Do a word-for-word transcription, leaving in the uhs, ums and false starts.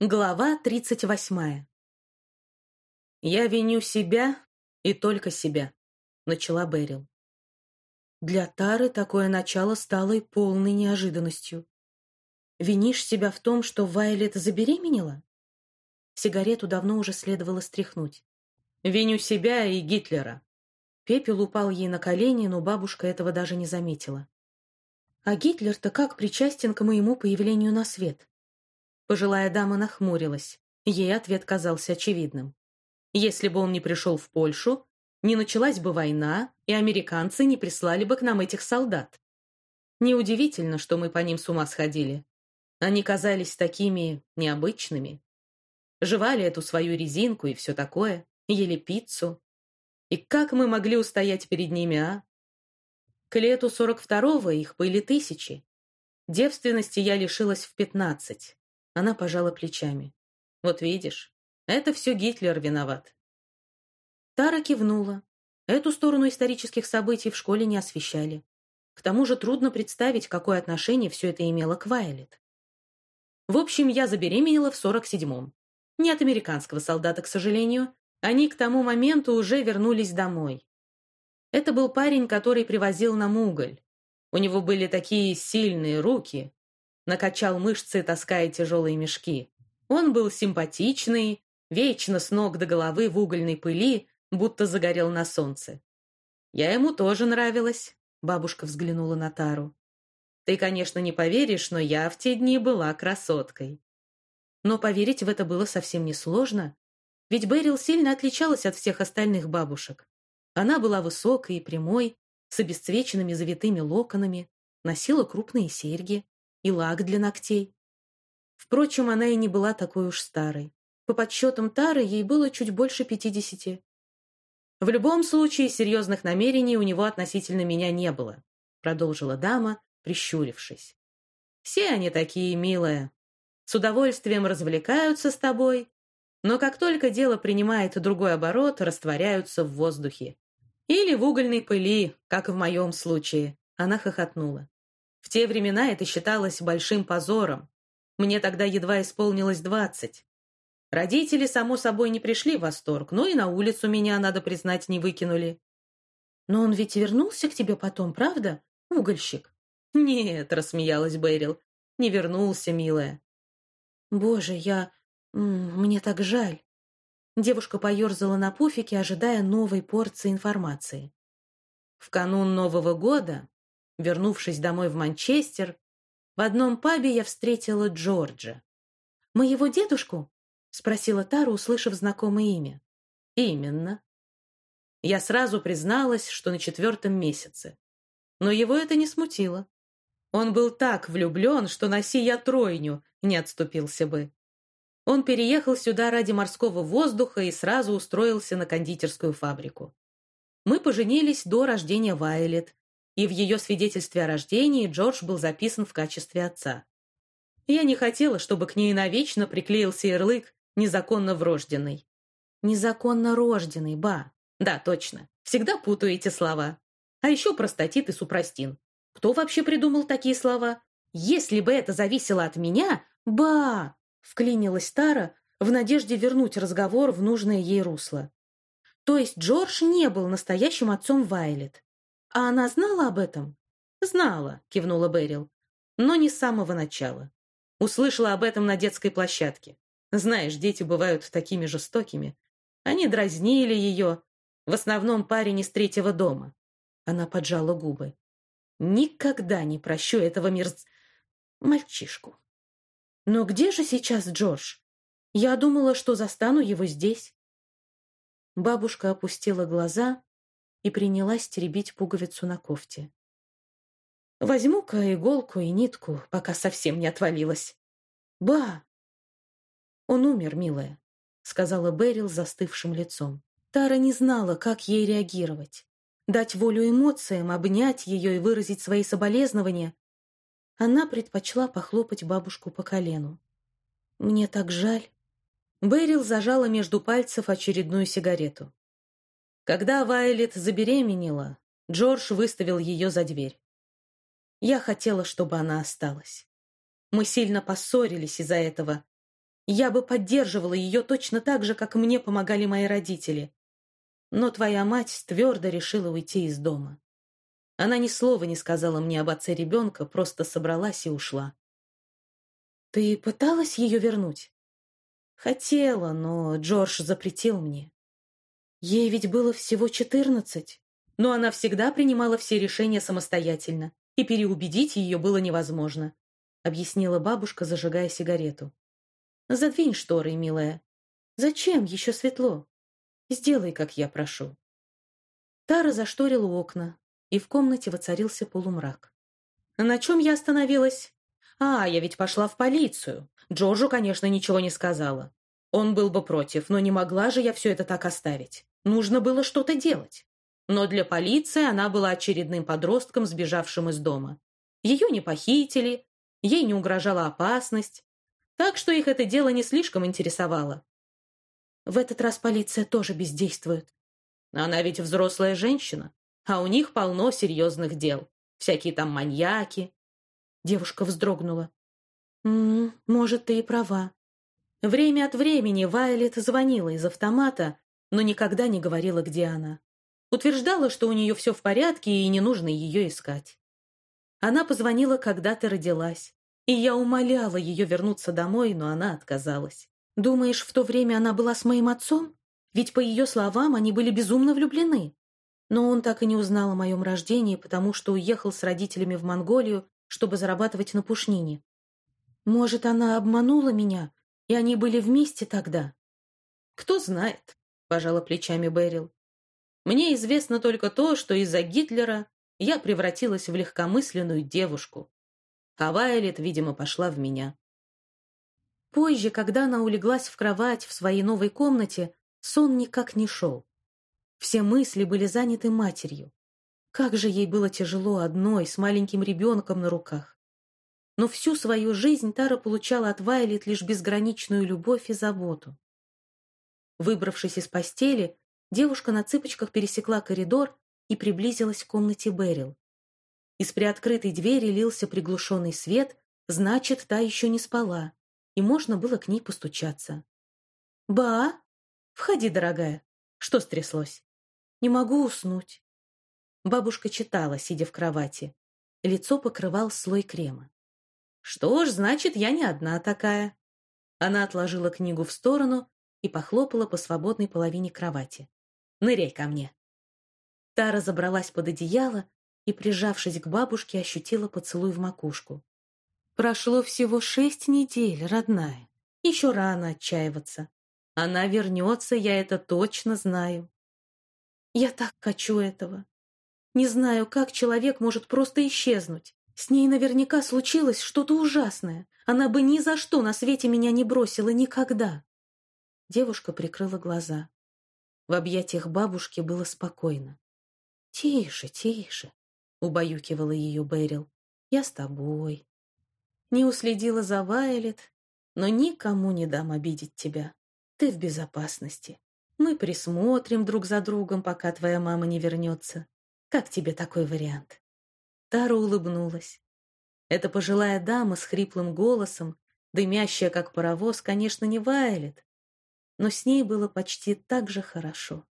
Глава тридцать восьмая. «Я виню себя и только себя», — начала Берил. Для Тары такое начало стало и полной неожиданностью. «Винишь себя в том, что Вайлет забеременела?» Сигарету давно уже следовало стряхнуть. «Виню себя и Гитлера». Пепел упал ей на колени, но бабушка этого даже не заметила. «А Гитлер-то как причастен к моему появлению на свет?» Пожилая дама нахмурилась. Ей ответ казался очевидным. Если бы он не пришел в Польшу, не началась бы война, и американцы не прислали бы к нам этих солдат. Неудивительно, что мы по ним с ума сходили. Они казались такими необычными. Жевали эту свою резинку и все такое, ели пиццу. И как мы могли устоять перед ними, а? К лету сорок второго их были тысячи. Девственности я лишилась в пятнадцать. Она пожала плечами. «Вот видишь, это все Гитлер виноват». Тара кивнула. Эту сторону исторических событий в школе не освещали. К тому же трудно представить, какое отношение все это имело к Вайлет. В общем, я забеременела в сорок седьмом. Не от американского солдата, к сожалению. Они к тому моменту уже вернулись домой. Это был парень, который привозил нам уголь. У него были такие сильные руки. Накачал мышцы, таская тяжелые мешки. Он был симпатичный, вечно с ног до головы в угольной пыли, будто загорел на солнце. Я ему тоже нравилась, бабушка взглянула на Тару. Ты, конечно, не поверишь, но я в те дни была красоткой. Но поверить в это было совсем несложно, ведь Берил сильно отличалась от всех остальных бабушек. Она была высокой и прямой, с обесцвеченными завитыми локонами, носила крупные серьги и лак для ногтей. Впрочем, она и не была такой уж старой. По подсчетам Тары, ей было чуть больше пятидесяти. «В любом случае, серьезных намерений у него относительно меня не было», продолжила дама, прищурившись. «Все они такие, милая. С удовольствием развлекаются с тобой, но как только дело принимает другой оборот, растворяются в воздухе. Или в угольной пыли, как в моем случае», она хохотнула. В те времена это считалось большим позором. Мне тогда едва исполнилось двадцать. Родители, само собой, не пришли в восторг, но и на улицу меня, надо признать, не выкинули. «Но он ведь вернулся к тебе потом, правда, угольщик?» «Нет», — рассмеялась Берил, — «не вернулся, милая». «Боже, я... мне так жаль». Девушка поерзала на пуфике, ожидая новой порции информации. В канун Нового года, вернувшись домой в Манчестер, в одном пабе я встретила Джорджа. «Моего дедушку?» — спросила Тара, услышав знакомое имя. «Именно». Я сразу призналась, что на четвертом месяце. Но его это не смутило. Он был так влюблен, что носи я тройню, не отступился бы. Он переехал сюда ради морского воздуха и сразу устроился на кондитерскую фабрику. Мы поженились до рождения Вайлет, и в ее свидетельстве о рождении Джордж был записан в качестве отца. Я не хотела, чтобы к ней навечно приклеился ярлык «незаконно врожденный». «Незаконно рожденный, ба». Да, точно. Всегда путаю эти слова. А еще простатит и супрастин. Кто вообще придумал такие слова? Если бы это зависело от меня, ба! Вклинилась Тара в надежде вернуть разговор в нужное ей русло. То есть Джордж не был настоящим отцом Вайлет. А она знала об этом? Знала, кивнула Берил. Но не с самого начала. Услышала об этом на детской площадке. Знаешь, дети бывают такими жестокими. Они дразнили ее. В основном парень из третьего дома. Она поджала губы. Никогда не прощу этого мерз... мальчишку. Но где же сейчас Джордж? Я думала, что застану его здесь. Бабушка опустила глаза и принялась теребить пуговицу на кофте. «Возьму-ка иголку и нитку, пока совсем не отвалилась». «Ба!» «Он умер, милая», — сказала Берил застывшим лицом. Тара не знала, как ей реагировать. Дать волю эмоциям, обнять ее и выразить свои соболезнования. Она предпочла похлопать бабушку по колену. «Мне так жаль». Берил зажала между пальцев очередную сигарету. Когда Вайлет забеременела, Джордж выставил ее за дверь. Я хотела, чтобы она осталась. Мы сильно поссорились из-за этого. Я бы поддерживала ее точно так же, как мне помогали мои родители. Но твоя мать твердо решила уйти из дома. Она ни слова не сказала мне об отце ребенка, просто собралась и ушла. Ты пыталась ее вернуть? Хотела, но Джордж запретил мне. Ей ведь было всего четырнадцать, но она всегда принимала все решения самостоятельно, и переубедить ее было невозможно, объяснила бабушка, зажигая сигарету. Задвинь шторы, милая. Зачем? Еще светло. Сделай, как я прошу. Тара зашторила окна, и в комнате воцарился полумрак. На чем я остановилась? А, я ведь пошла в полицию. Джорджу, конечно, ничего не сказала. Он был бы против, но не могла же я все это так оставить. Нужно было что-то делать. Но для полиции она была очередным подростком, сбежавшим из дома. Ее не похитили, ей не угрожала опасность, так что их это дело не слишком интересовало. В этот раз полиция тоже бездействует. Она ведь взрослая женщина, а у них полно серьезных дел. Всякие там маньяки. Девушка вздрогнула. «М-м, может, ты и права». Время от времени Вайолет звонила из автомата, но никогда не говорила, где она. Утверждала, что у нее все в порядке и не нужно ее искать. Она позвонила, когда ты родилась, и я умоляла ее вернуться домой, но она отказалась. Думаешь, в то время она была с моим отцом? Ведь, по ее словам, они были безумно влюблены. Но он так и не узнал о моем рождении, потому что уехал с родителями в Монголию, чтобы зарабатывать на пушнине. Может, она обманула меня, и они были вместе тогда? Кто знает, пожала плечами Берил. Мне известно только то, что из-за Гитлера я превратилась в легкомысленную девушку. А Вайолет, видимо, пошла в меня. Позже, когда она улеглась в кровать в своей новой комнате, сон никак не шел. Все мысли были заняты матерью. Как же ей было тяжело одной, с маленьким ребенком на руках. Но всю свою жизнь Тара получала от Вайолет лишь безграничную любовь и заботу. Выбравшись из постели, девушка на цыпочках пересекла коридор и приблизилась к комнате Берил. Из приоткрытой двери лился приглушенный свет, значит, та еще не спала, и можно было к ней постучаться. «Ба! Входи, дорогая. Что стряслось?» «Не могу уснуть». Бабушка читала, сидя в кровати. Лицо покрывал слой крема. «Что ж, значит, я не одна такая». Она отложила книгу в сторону и похлопала по свободной половине кровати. «Ныряй ко мне». Тара забралась под одеяло и, прижавшись к бабушке, ощутила поцелуй в макушку. «Прошло всего шесть недель, родная. Еще рано отчаиваться. Она вернется, я это точно знаю». «Я так хочу этого. Не знаю, как человек может просто исчезнуть. С ней наверняка случилось что-то ужасное. Она бы ни за что на свете меня не бросила никогда». Девушка прикрыла глаза. В объятиях бабушки было спокойно. «Тише, тише», — убаюкивала ее Берил. «Я с тобой. Не уследила за Вайолет, но никому не дам обидеть тебя. Ты в безопасности. Мы присмотрим друг за другом, пока твоя мама не вернется. Как тебе такой вариант?» Тара улыбнулась. Эта пожилая дама с хриплым голосом, дымящая, как паровоз, конечно, не Вайолет, но с ней было почти так же хорошо.